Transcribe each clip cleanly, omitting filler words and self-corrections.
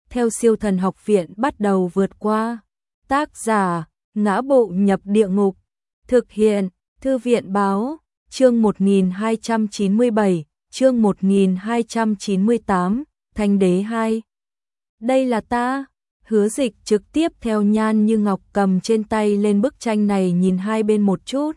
theo Siêu Thần Học Viện bắt đầu vượt qua. Tác giả: Ngã Bộ Nhập Địa Ngục. Thực hiện: Thư viện báo. Chương 1297, chương 1298, Thanh Đế 2. Đây là ta. Hứa Dịch trực tiếp theo Nhan Như Ngọc cầm trên tay lên bức tranh này nhìn hai bên một chút.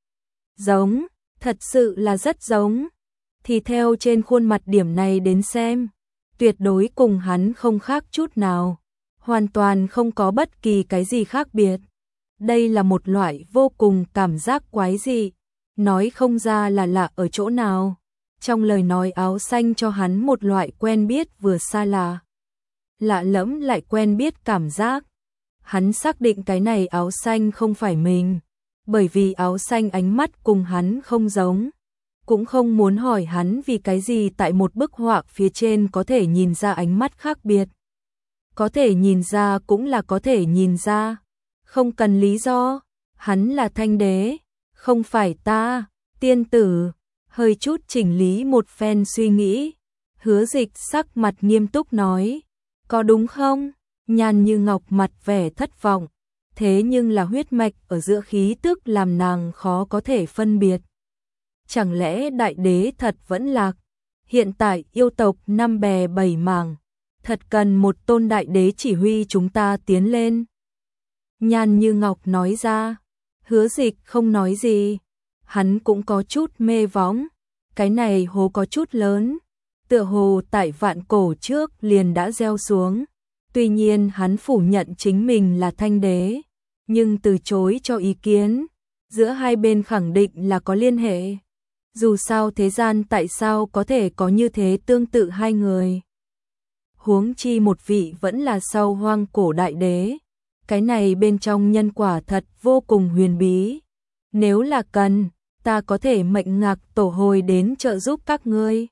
Giống, thật sự là rất giống. Thì theo trên khuôn mặt điểm này đến xem, tuyệt đối cùng hắn không khác chút nào, hoàn toàn không có bất kỳ cái gì khác biệt. Đây là một loại vô cùng cảm giác quái dị, nói không ra là lạ ở chỗ nào. Trong lời nói áo xanh cho hắn một loại quen biết vừa xa lạ, lạ lẫm lại quen biết cảm giác. Hắn xác định cái này áo xanh không phải mình, bởi vì áo xanh ánh mắt cùng hắn không giống. Cũng không muốn hỏi hắn vì cái gì tại một bức họa phía trên có thể nhìn ra ánh mắt khác biệt. Có thể nhìn ra cũng là có thể nhìn ra, không cần lý do. Hắn là Thanh Đế, không phải ta. Tiên tử hơi chút chỉnh lý một phen suy nghĩ, Hứa Dịch sắc mặt nghiêm túc nói, có đúng không? Nhan Như Ngọc mặt vẻ thất vọng, thế nhưng là huyết mạch ở giữa khí tức làm nàng khó có thể phân biệt. Chẳng lẽ đại đế thật vẫn lạc? Hiện tại yêu tộc năm bè bảy mảng, thật cần một tôn đại đế chỉ huy chúng ta tiến lên. Nhan Như Ngọc nói ra. Hứa Dịch không nói gì, hắn cũng có chút mê võng. Cái này hố có chút lớn, tựa hồ tại vạn cổ trước liền đã gieo xuống. Tuy nhiên hắn phủ nhận chính mình là Thanh Đế, nhưng từ chối cho ý kiến. Giữa hai bên khẳng định là có liên hệ. Dù sao thế gian tại sao có thể có như thế tương tự hai người. Huống chi một vị vẫn là sau hoang cổ đại đế. Cái này bên trong nhân quả thật vô cùng huyền bí. Nếu là cần, ta có thể mệnh Ngạc Tổ hồi đến trợ giúp các ngươi.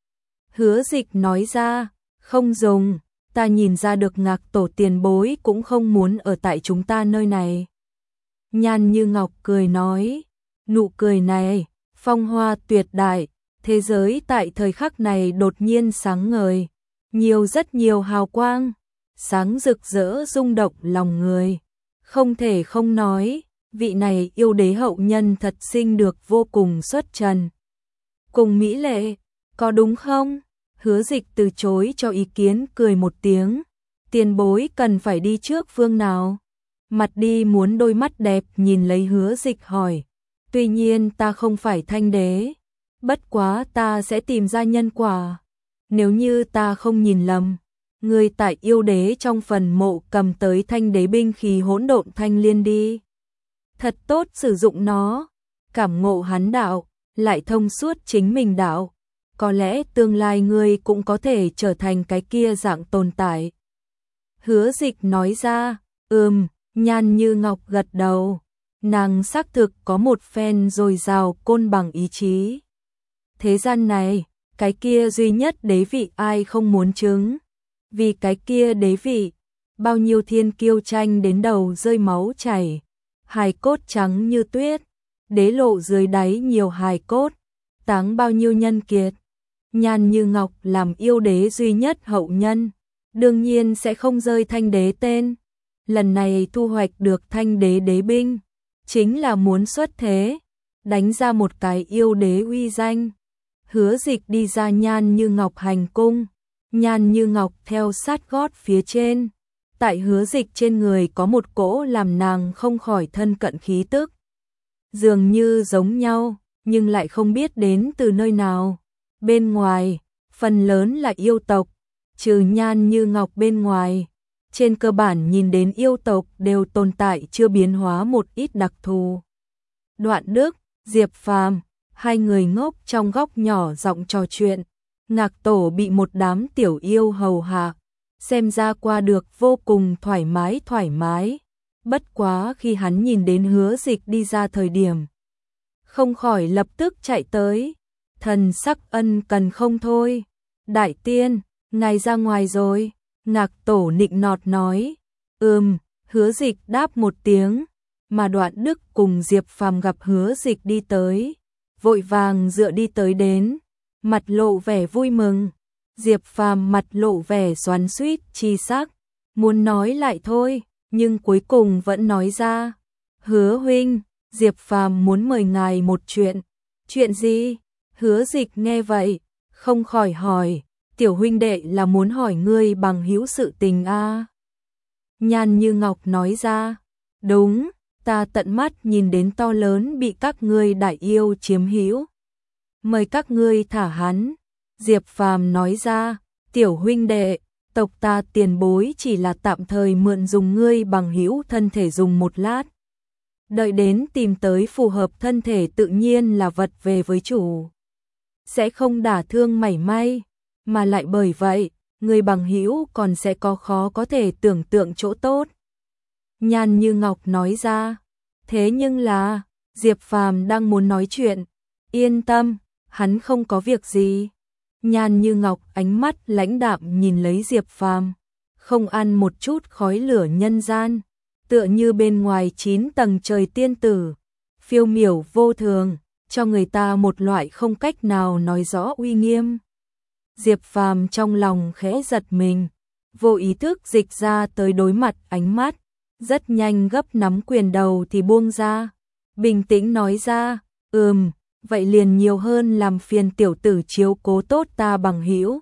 Hứa Dịch nói ra, không dùng, ta nhìn ra được Ngạc Tổ tiền bối cũng không muốn ở tại chúng ta nơi này. Nhan Như Ngọc cười nói, nụ cười này, phong hoa tuyệt đại, thế giới tại thời khắc này đột nhiên sáng ngời, rất nhiều hào quang, sáng rực rỡ rung động lòng người. Không thể không nói, vị này yêu đế hậu nhân thật sinh được vô cùng xuất trần. Cùng mỹ lệ, có đúng không? Hứa Dịch từ chối cho ý kiến cười một tiếng, tiền bối cần phải đi trước phương nào? Mặt đi muốn đôi mắt đẹp nhìn lấy Hứa Dịch hỏi. Tuy nhiên ta không phải Thanh Đế, bất quá ta sẽ tìm ra nhân quả. Nếu như ta không nhìn lầm, người tại yêu đế trong phần mộ cầm tới Thanh Đế binh khí hỗn độn thanh liên đi. Thật tốt sử dụng nó, cảm ngộ hắn đạo, lại thông suốt chính mình đạo. Có lẽ tương lai ngươi cũng có thể trở thành cái kia dạng tồn tại. Hứa Dịch nói ra, Nhan Như Ngọc gật đầu. Nàng xác thực có một phen dồi dào côn bằng ý chí. Thế gian này, cái kia duy nhất đế vị ai không muốn chứng. Vì cái kia đế vị, bao nhiêu thiên kiêu tranh đến đầu rơi máu chảy. Hài cốt trắng như tuyết, đế lộ dưới đáy nhiều hài cốt, táng bao nhiêu nhân kiệt. Nhan Như Ngọc làm yêu đế duy nhất hậu nhân, đương nhiên sẽ không rơi Thanh Đế tên. Lần này thu hoạch được Thanh Đế đế binh, chính là muốn xuất thế, đánh ra một cái yêu đế uy danh. Hứa Dịch đi ra Nhan Như Ngọc hành cung, Nhan Như Ngọc theo sát gót phía trên. Tại Hứa Dịch trên người có một cỗ làm nàng không khỏi thân cận khí tức. Dường như giống nhau, nhưng lại không biết đến từ nơi nào. Bên ngoài, phần lớn là yêu tộc, trừ Nhan Như Ngọc bên ngoài. Trên cơ bản nhìn đến yêu tộc đều tồn tại chưa biến hóa một ít đặc thù. Đoạn Đức, Diệp Phàm, hai người ngốc trong góc nhỏ giọng trò chuyện. Ngạc Tổ bị một đám tiểu yêu hầu hạ, xem ra qua được vô cùng thoải mái. Bất quá khi hắn nhìn đến Hứa Dịch đi ra thời điểm, không khỏi lập tức chạy tới, thần sắc ân cần không thôi. Đại tiên, ngài ra ngoài rồi. Ngạc Tổ nịnh nọt nói. Hứa Dịch đáp một tiếng, mà Đoạn Đức cùng Diệp Phàm gặp Hứa Dịch đi tới, vội vàng dựa đi tới đến, mặt lộ vẻ vui mừng. Diệp Phàm mặt lộ vẻ xoắn xuýt chi sắc, muốn nói lại thôi, nhưng cuối cùng vẫn nói ra. Hứa huynh, Diệp Phàm muốn mời ngài một chuyện. Chuyện gì? Hứa Dịch nghe vậy, không khỏi hỏi, tiểu huynh đệ là muốn hỏi ngươi bằng hữu sự tình a? Nhan Như Ngọc nói ra, đúng, ta tận mắt nhìn đến to lớn bị các ngươi đại yêu chiếm hữu. Mời các ngươi thả hắn. Diệp Phàm nói ra, tiểu huynh đệ, tộc ta tiền bối chỉ là tạm thời mượn dùng ngươi bằng hữu thân thể dùng một lát. Đợi đến tìm tới phù hợp thân thể tự nhiên là vật về với chủ. Sẽ không đả thương mảy may, mà lại bởi vậy, người bằng hữu còn sẽ có khó có thể tưởng tượng chỗ tốt. Nhan Như Ngọc nói ra, thế nhưng là, Diệp Phàm đang muốn nói chuyện, yên tâm, hắn không có việc gì. Nhan Như Ngọc ánh mắt lãnh đạm nhìn lấy Diệp Phàm, không ăn một chút khói lửa nhân gian, tựa như bên ngoài 9 tầng trời tiên tử, phiêu miểu vô thường, cho người ta một loại không cách nào nói rõ uy nghiêm. Diệp Phàm trong lòng khẽ giật mình, vô ý thức dịch ra tới đối mặt ánh mắt, rất nhanh gấp nắm quyền đầu thì buông ra, bình tĩnh nói ra, vậy liền nhiều hơn làm phiền tiểu tử chiếu cố tốt ta bằng hữu.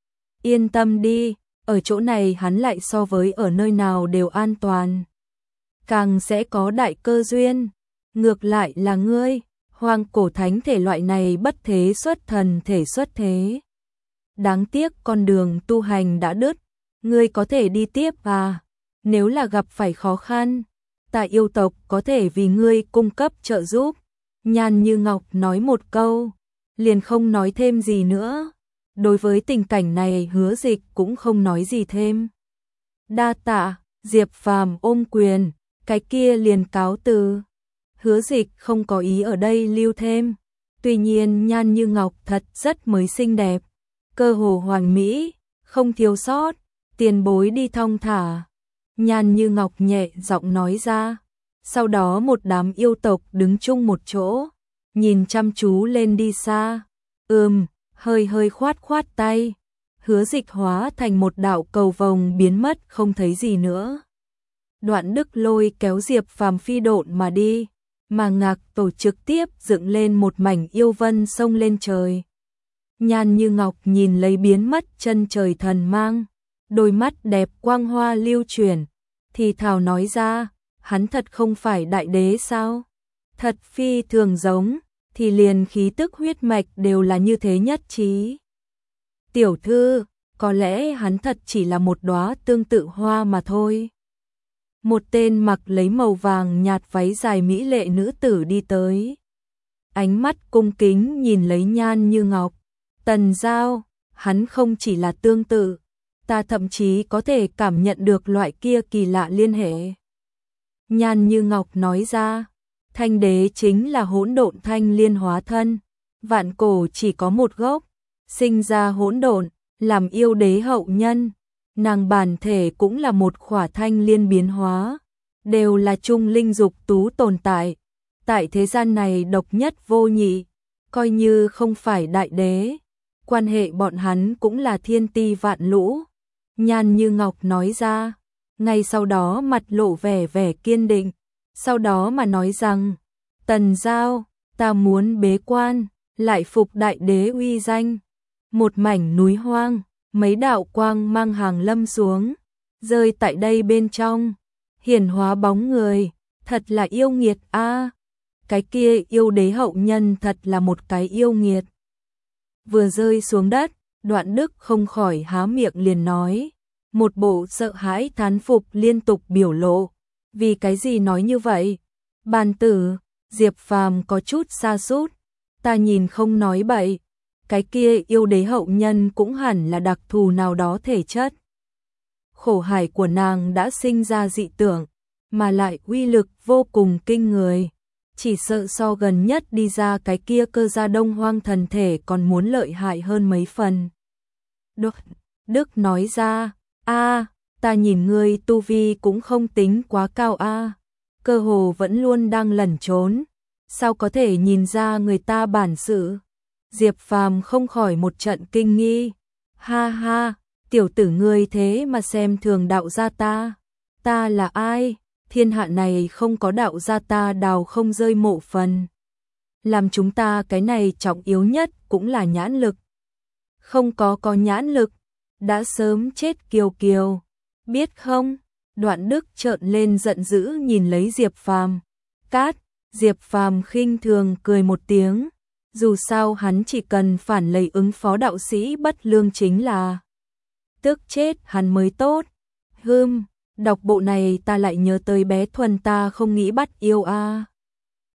Yên tâm đi, ở chỗ này hắn lại so với ở nơi nào đều an toàn. Càng sẽ có đại cơ duyên, ngược lại là ngươi, hoang cổ thánh thể loại này bất thế xuất thần thể xuất thế. Đáng tiếc con đường tu hành đã đứt, ngươi có thể đi tiếp à, nếu là gặp phải khó khăn, ta yêu tộc có thể vì ngươi cung cấp trợ giúp. Nhan Như Ngọc nói một câu, liền không nói thêm gì nữa. Đối với tình cảnh này Hứa Dịch cũng không nói gì thêm. Đa tạ, Diệp Phàm ôm quyền, cái kia liền cáo từ. Hứa Dịch không có ý ở đây lưu thêm. Tuy nhiên Nhan Như Ngọc thật rất mới xinh đẹp, cơ hồ hoàn mỹ, không thiếu sót, tiền bối đi thong thả. Nhan Như Ngọc nhẹ giọng nói ra. Sau đó một đám yêu tộc đứng chung một chỗ, nhìn chăm chú lên đi xa. Hơi hơi khoát khoát tay. Hứa Dịch hóa thành một đạo cầu vồng biến mất không thấy gì nữa. Đoạn Đức Lôi kéo Diệp Phàm phi độn mà đi, mà Ngạc Tổ trực tiếp dựng lên một mảnh yêu vân sông lên trời. Nhan Như Ngọc nhìn lấy biến mất chân trời thần mang, đôi mắt đẹp quang hoa lưu chuyển, thì thào nói ra, hắn thật không phải đại đế sao? Thật phi thường giống, thì liền khí tức huyết mạch đều là như thế nhất trí. Tiểu thư, có lẽ hắn thật chỉ là một đóa tương tự hoa mà thôi. Một tên mặc lấy màu vàng nhạt váy dài mỹ lệ nữ tử đi tới. Ánh mắt cung kính nhìn lấy Nhan Như Ngọc. Tần Giao, hắn không chỉ là tương tự, ta thậm chí có thể cảm nhận được loại kia kỳ lạ liên hệ. Nhan Như Ngọc nói ra, Thanh đế chính là hỗn độn thanh liên hóa thân, vạn cổ chỉ có một gốc, sinh ra hỗn độn, làm yêu đế hậu nhân, nàng bản thể cũng là một khỏa thanh liên biến hóa, đều là trung linh dục tú tồn tại, tại thế gian này độc nhất vô nhị, coi như không phải đại đế, quan hệ bọn hắn cũng là thiên ti vạn lũ. Nhan Như Ngọc nói ra, ngay sau đó mặt lộ vẻ vẻ kiên định, sau đó mà nói rằng, Tần Giao, ta muốn bế quan, lại phục đại đế uy danh. Một mảnh núi hoang, mấy đạo quang mang hàng lâm xuống, rơi tại đây bên trong, hiển hóa bóng người, thật là yêu nghiệt a. Cái kia yêu đế hậu nhân thật là một cái yêu nghiệt. Vừa rơi xuống đất, Đoạn Đức không khỏi há miệng liền nói, một bộ sợ hãi thán phục liên tục biểu lộ. Vì cái gì nói như vậy? Bàn tử, Diệp Phàm có chút sa sút, ta nhìn không nói bậy, cái kia yêu đế hậu nhân cũng hẳn là đặc thù nào đó thể chất. Khổ hải của nàng đã sinh ra dị tưởng, mà lại uy lực vô cùng kinh người, chỉ sợ so gần nhất đi ra cái kia cơ gia đông hoang thần thể còn muốn lợi hại hơn mấy phần. Đức nói ra, ta nhìn ngươi tu vi cũng không tính quá cao cơ hồ vẫn luôn đang lẩn trốn, sao có thể nhìn ra người ta bản sự. Diệp Phàm không khỏi một trận kinh nghi, Ha ha, tiểu tử ngươi thế mà xem thường đạo gia ta. Ta là ai? Thiên hạ này không có đạo gia ta đào không rơi mộ phần. Làm chúng ta cái này trọng yếu nhất cũng là nhãn lực. Không có nhãn lực, đã sớm chết kiều kiều. Biết không? Đoạn Đức trợn lên giận dữ nhìn lấy Diệp Phàm. Cát, Diệp Phàm khinh thường cười một tiếng. Dù sao hắn chỉ cần phản lệ ứng phó đạo sĩ bất lương chính là tức chết hắn mới tốt. Đọc bộ này ta lại nhớ tới bé Thuần ta không nghĩ bắt yêu a.